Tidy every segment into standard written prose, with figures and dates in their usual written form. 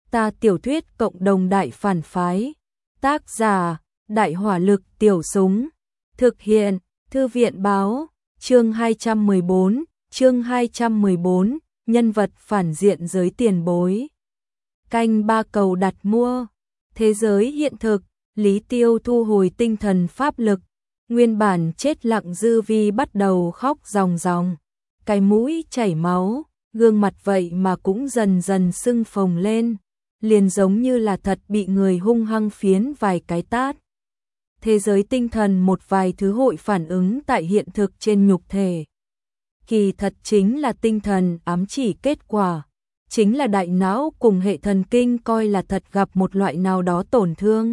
Ta tiểu thuyết cộng đồng đại phản phái. Tác giả, Đại hỏa lực tiểu súng. Thực hiện, Thư viện báo, chương 214, nhân vật phản diện giới tiền bối. Canh ba cầu đặt mua. Thế giới hiện thực, Lý Tiêu thu hồi tinh thần pháp lực. Nguyên bản chết lặng Dư Vi bắt đầu khóc ròng ròng. Cái mũi chảy máu, gương mặt vậy mà cũng dần dần sưng phồng lên. Liền giống như là thật bị người hung hăng phiến vài cái tát. Thế giới tinh thần một vài thứ hội phản ứng tại hiện thực trên nhục thể. Kỳ thật chính là tinh thần ám chỉ kết quả. Chính là đại não cùng hệ thần kinh coi là thật gặp một loại nào đó tổn thương.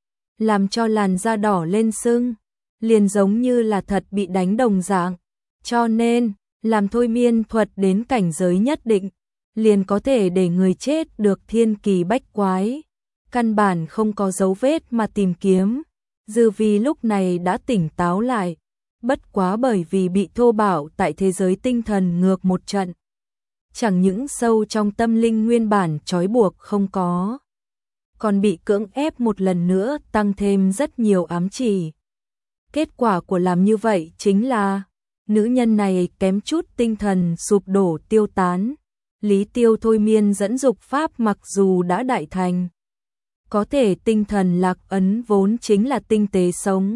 Làm cho làn da đỏ lên sưng. Liền giống như là thật bị đánh đồng dạng. Cho nên, làm thôi miên thuật đến cảnh giới nhất định. Liền có thể để người chết được thiên kỳ bách quái. Căn bản không có dấu vết mà tìm kiếm. Dư Vi lúc này đã tỉnh táo lại. Bất quá bởi vì bị thô bạo tại thế giới tinh thần ngược một trận. Chẳng những sâu trong tâm linh nguyên bản trói buộc không có. Còn bị cưỡng ép một lần nữa tăng thêm rất nhiều ám chỉ. Kết quả của làm như vậy chính là nữ nhân này kém chút tinh thần sụp đổ tiêu tán. Lý Tiêu thôi miên dẫn dục pháp mặc dù đã đại thành. Có thể tinh thần lạc ấn vốn chính là tinh tế sống.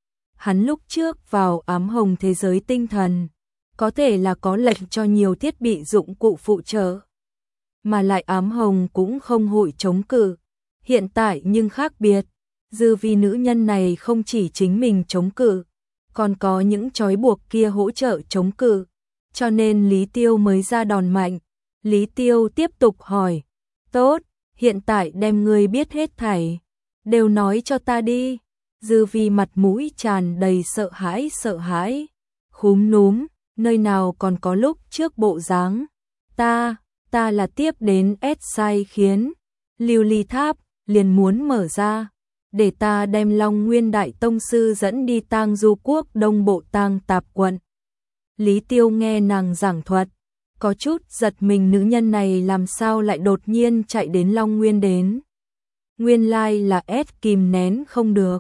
Hắn lúc trước vào ám hồng thế giới tinh thần. Có thể là có lệnh cho nhiều thiết bị dụng cụ phụ trợ. Mà lại ám hồng cũng không hội chống cự. Hiện tại nhưng khác biệt. Dư Vi nữ nhân này không chỉ chính mình chống cự. Còn có những trói buộc kia hỗ trợ chống cự. Cho nên Lý Tiêu mới ra đòn mạnh. Lý Tiêu tiếp tục hỏi. Tốt, hiện tại đem ngươi biết hết thảy. Đều nói cho ta đi. Dư Vi mặt mũi tràn đầy sợ hãi. Khúm núm, nơi nào còn có lúc trước bộ dáng. Ta là tiếp đến sai khiến. Lưu ly tháp, liền muốn mở ra. Để ta đem Long Nguyên Đại Tông Sư dẫn đi Tang Du Quốc Đông Bộ Tang Tạp Quận. Lý Tiêu nghe nàng giảng thuật. Có chút giật mình, nữ nhân này làm sao lại đột nhiên chạy đến Long Nguyên đến. Nguyên lai là kìm nén không được.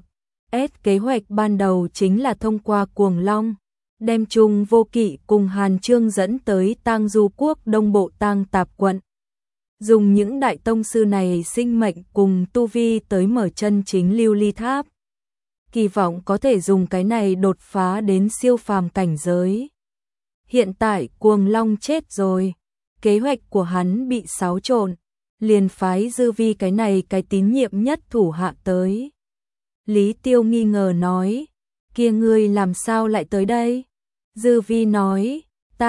Kế hoạch ban đầu chính là thông qua Cuồng Long. Đem Trung Vô Kỵ cùng Hàn Trương dẫn tới Tang Du Quốc Đông Bộ Tang Tạp Quận. Dùng những đại tông sư này sinh mệnh cùng tu vi tới mở chân chính lưu ly tháp. Kỳ vọng có thể dùng cái này đột phá đến siêu phàm cảnh giới. Hiện tại Cuồng Long chết rồi. Kế hoạch của hắn bị xáo trộn. Liền phái Dư Vi cái này cái tín nhiệm nhất thủ hạ tới. Lý Tiêu nghi ngờ nói. Kia ngươi làm sao lại tới đây? Dư Vi nói.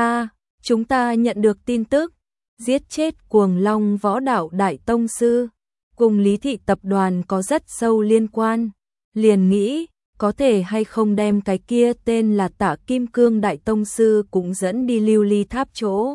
Chúng ta nhận được tin tức. Giết chết Cuồng Long võ đạo đại tông sư. Cùng Lý Thị tập đoàn có rất sâu liên quan. Liền nghĩ, có thể hay không đem cái kia tên là Tạ Kim Cương đại tông sư cũng dẫn đi lưu ly tháp chỗ.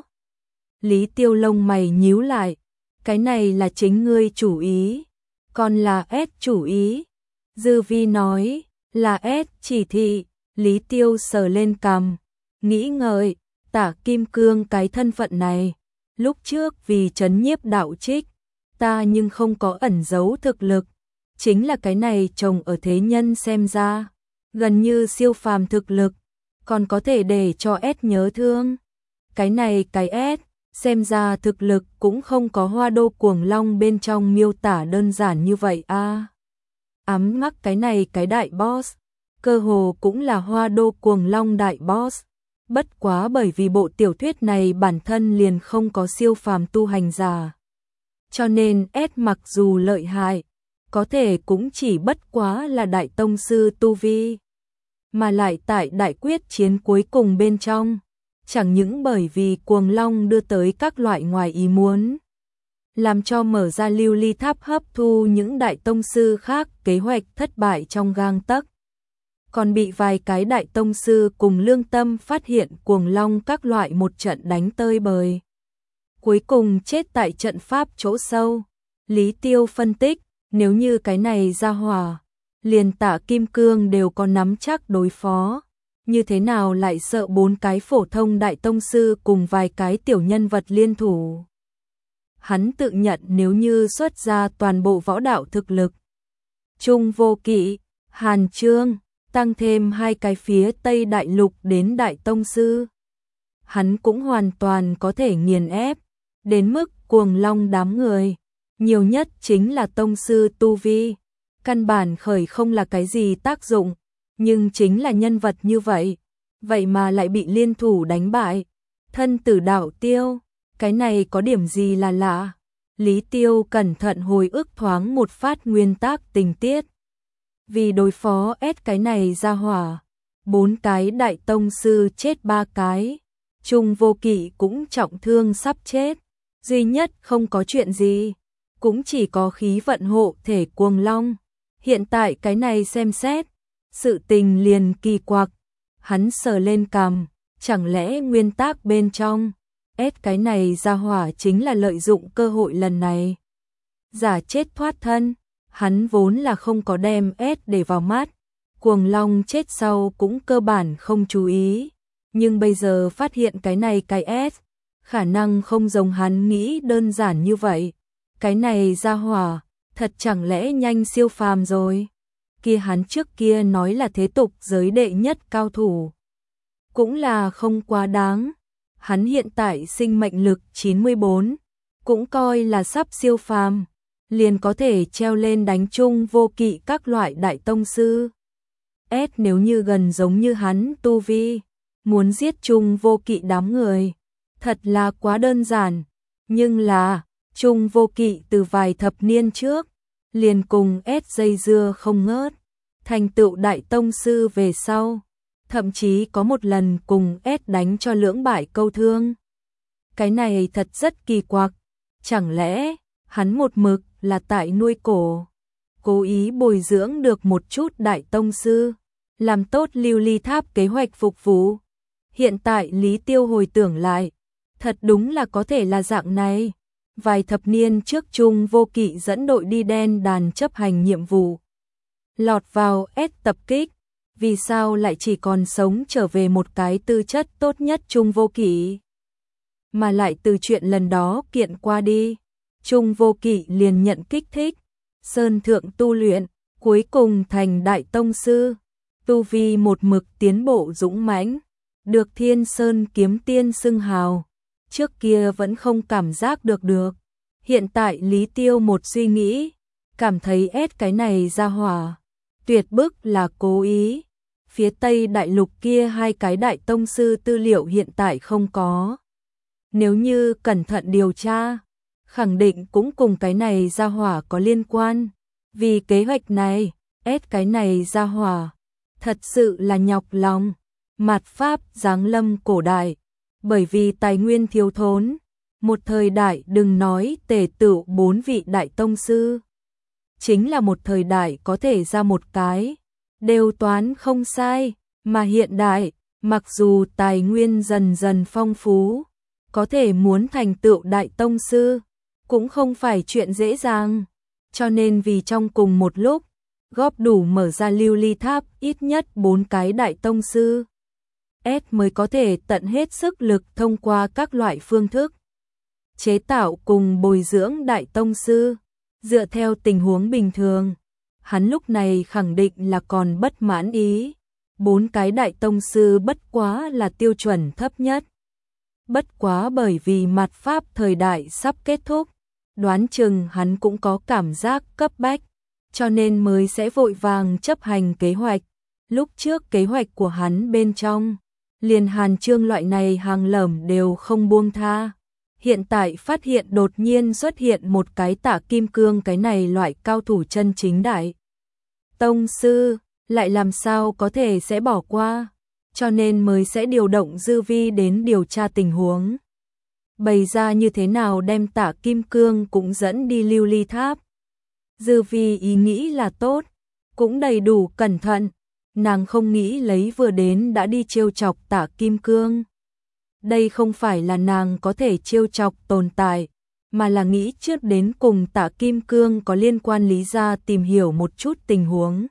Lý Tiêu lông mày nhíu lại. Cái này là chính ngươi chủ ý. Còn là chủ ý. Dư Vi nói, là chỉ thị. Lý Tiêu sờ lên cằm. Nghĩ ngợi, Tạ Kim Cương cái thân phận này. Lúc trước vì trấn nhiếp đạo trích, ta nhưng không có ẩn giấu thực lực. Chính là cái này trồng ở thế nhân xem ra. Gần như siêu phàm thực lực. Còn có thể để cho nhớ thương. Cái này cái xem ra thực lực cũng không có Hoa Đô Cuồng Long bên trong miêu tả đơn giản như vậy a. Ám mắc cái này cái đại boss. Cơ hồ cũng là Hoa Đô Cuồng Long đại boss. Bất quá bởi vì bộ tiểu thuyết này bản thân liền không có siêu phàm tu hành giả. Cho nên mặc dù lợi hại, có thể cũng chỉ bất quá là đại tông sư tu vi. Mà lại tại đại quyết chiến cuối cùng bên trong, chẳng những bởi vì Cuồng Long đưa tới các loại ngoài ý muốn. Làm cho mở ra lưu ly tháp hấp thu những đại tông sư khác, kế hoạch thất bại trong gang tấc. Còn bị vài cái đại tông sư cùng lương tâm phát hiện Cuồng Long các loại một trận đánh tơi bời. Cuối cùng chết tại trận pháp chỗ sâu. Lý Tiêu phân tích, nếu như cái này ra hỏa, liền Tạ Kim Cương đều có nắm chắc đối phó. Như thế nào lại sợ 4 cái phổ thông đại tông sư cùng vài cái tiểu nhân vật liên thủ. hắn tự nhận nếu như xuất ra toàn bộ võ đạo thực lực. Trung Vô Kỵ, Hàn Chương, tăng thêm 2 cái phía Tây Đại Lục đến Đại Tông Sư. Hắn cũng hoàn toàn có thể nghiền ép, đến mức Cuồng Long đám người. Nhiều nhất chính là Tông Sư Tu Vi. Căn bản khởi không là cái gì tác dụng, nhưng chính là nhân vật như vậy. Vậy mà lại bị liên thủ đánh bại. Thân tử đạo tiêu, cái này có điểm gì là lạ. Lý Tiêu cẩn thận hồi ức thoáng một phát nguyên tắc tình tiết. Vì đối phó ép cái này ra hỏa, 4 cái Đại Tông Sư chết 3 cái. Trung Vô Kỵ cũng trọng thương sắp chết. Duy nhất không có chuyện gì, cũng chỉ có khí vận hộ thể Cuồng Long. Hiện tại cái này xem xét, sự tình liền kỳ quặc. Hắn sờ lên cằm, chẳng lẽ nguyên tắc bên trong ép cái này ra hỏa chính là lợi dụng cơ hội lần này giả chết thoát thân. Hắn vốn là không có đem ép để vào mắt, Cuồng Long chết sau cũng cơ bản không chú ý, nhưng bây giờ phát hiện cái này cái ép khả năng không giống hắn nghĩ đơn giản như vậy. Cái này ra hỏa thật chẳng lẽ nhanh siêu phàm rồi. Kia hắn trước kia nói là thế tục giới đệ nhất cao thủ, cũng là không quá đáng. Hắn hiện tại sinh mệnh lực 94, cũng coi là sắp siêu phàm, liền có thể treo lên đánh Trung Vô Kỵ các loại Đại Tông Sư. Nếu như gần giống như hắn tu vi, muốn giết Trung Vô Kỵ đám người, thật là quá đơn giản. Nhưng là, Trung Vô Kỵ từ vài thập niên trước, liền cùng dây dưa không ngớt, thành tựu Đại Tông Sư về sau. Thậm chí có một lần cùng đánh cho lưỡng bại câu thương. Cái này thật rất kỳ quặc. Chẳng lẽ hắn một mực là tại nuôi cổ, cố ý bồi dưỡng được một chút Đại Tông Sư, làm tốt Lưu Ly Tháp kế hoạch phục vụ. Hiện tại Lý Tiêu hồi tưởng lại, thật đúng là có thể là dạng này. Vài thập niên trước Trung Vô Kỵ dẫn đội đi đen đàn chấp hành nhiệm vụ, lọt vào tập kích. Vì sao lại chỉ còn sống trở về một cái tư chất tốt nhất Trung Vô Kỵ? Mà lại từ chuyện lần đó kiện qua đi, Trung Vô Kỵ liền nhận kích thích, sơn thượng tu luyện, cuối cùng thành Đại Tông Sư. Tu vi một mực tiến bộ dũng mãnh, được Thiên Sơn Kiếm Tiên xưng hào. Trước kia vẫn không cảm giác được. Hiện tại Lý Tiêu một suy nghĩ, cảm thấy cái này ra hỏa tuyệt bức là cố ý. Phía Tây Đại Lục kia 2 cái Đại Tông Sư tư liệu hiện tại không có. Nếu như cẩn thận điều tra, khẳng định cũng cùng cái này ra hỏa có liên quan. Vì kế hoạch này, cái này ra hỏa thật sự là nhọc lòng. Mạt Pháp giáng lâm cổ đại, bởi vì tài nguyên thiếu thốn, một thời đại đừng nói tề tựu 4 vị Đại Tông Sư, chính là một thời đại có thể ra một cái, đều toán không sai. Mà hiện đại, mặc dù tài nguyên dần dần phong phú, có thể muốn thành tựu Đại Tông Sư, cũng không phải chuyện dễ dàng. Cho nên vì trong cùng một lúc, góp đủ mở ra Lưu Ly Tháp ít nhất 4 cái Đại Tông Sư, mới có thể tận hết sức lực thông qua các loại phương thức chế tạo cùng bồi dưỡng Đại Tông Sư. Dựa theo tình huống bình thường, hắn lúc này khẳng định là còn bất mãn ý. 4 cái Đại Tông Sư bất quá là tiêu chuẩn thấp nhất. Bất quá bởi vì mạt Pháp thời đại sắp kết thúc, đoán chừng hắn cũng có cảm giác cấp bách, cho nên mới sẽ vội vàng chấp hành kế hoạch. Lúc trước kế hoạch của hắn bên trong, liền Hàn Chương loại này hàng lởm đều không buông tha. Hiện tại phát hiện đột nhiên xuất hiện một cái Tả Kim Cương, cái này loại cao thủ chân chính Đại Tông Sư, lại làm sao có thể sẽ bỏ qua, cho nên mới sẽ điều động Dư Vi đến điều tra tình huống. Bày ra như thế nào đem Tả Kim Cương cũng dẫn đi Lưu Ly Tháp. Dư Vi ý nghĩ là tốt, cũng đầy đủ cẩn thận, nàng không nghĩ lấy vừa đến đã đi trêu chọc Tả Kim Cương. Đây không phải là nàng có thể trêu chọc tồn tại, mà là nghĩ trước đến cùng Tả Kim Cương có liên quan Lý gia tìm hiểu một chút tình huống.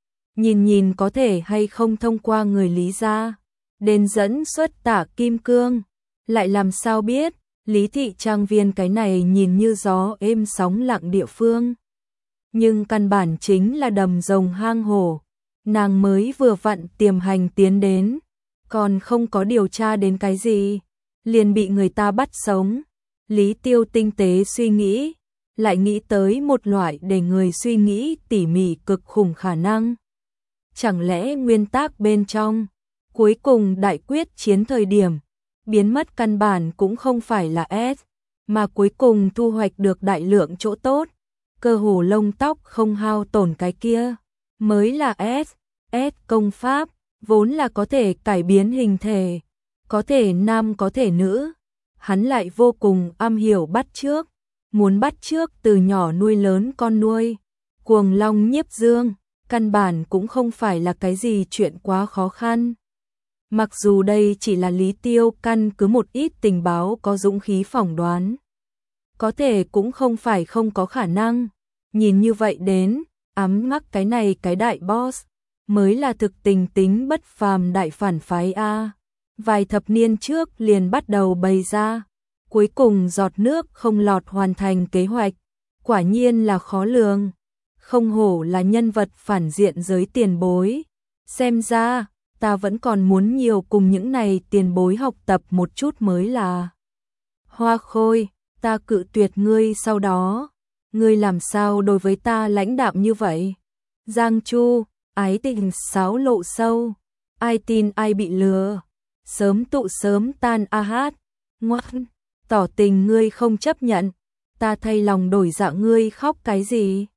Nhìn có thể hay không thông qua người Lý gia đến dẫn xuất Tả Kim Cương. Lại làm sao biết, Lý thị trang viên cái này nhìn như gió êm sóng lặng địa phương, nhưng căn bản chính là đầm rồng hang hổ. Nàng mới vừa vặn tiềm hành tiến đến, còn không có điều tra đến cái gì, liền bị người ta bắt sống. Lý Tiêu tinh tế suy nghĩ, lại nghĩ tới một loại để người suy nghĩ tỉ mỉ cực khủng khả năng. Chẳng lẽ nguyên tắc bên trong, cuối cùng đại quyết chiến thời điểm, biến mất căn bản cũng không phải là S, mà cuối cùng thu hoạch được đại lượng chỗ tốt, cơ hồ lông tóc không hao tổn cái kia, mới là S. S công pháp, vốn là có thể cải biến hình thể, có thể nam có thể nữ, hắn lại vô cùng am hiểu bắt chước, muốn bắt chước từ nhỏ nuôi lớn con nuôi, cuồng long nhiếp dương, căn bản cũng không phải là cái gì chuyện quá khó khăn. Mặc dù đây chỉ là Lý Tiêu căn cứ một ít tình báo có dũng khí phỏng đoán, có thể cũng không phải không có khả năng, nhìn như vậy đến, ám mắc cái này cái đại boss, mới là thực tình tính bất phàm đại phản phái A. Vài thập niên trước liền bắt đầu bày ra, cuối cùng giọt nước không lọt hoàn thành kế hoạch, quả nhiên là khó lường, không hổ là nhân vật phản diện giới tiền bối. Xem ra, ta vẫn còn muốn nhiều cùng những này tiền bối học tập một chút mới là. Hoa Khôi, ta cự tuyệt ngươi sau đó, ngươi làm sao đối với ta lãnh đạm như vậy? Giang Chu, ái tình xáo lộ sâu, ai tin ai bị lừa, sớm tụ sớm tan a hát, ngoan, tỏ tình ngươi không chấp nhận, ta thay lòng đổi dạ ngươi khóc cái gì?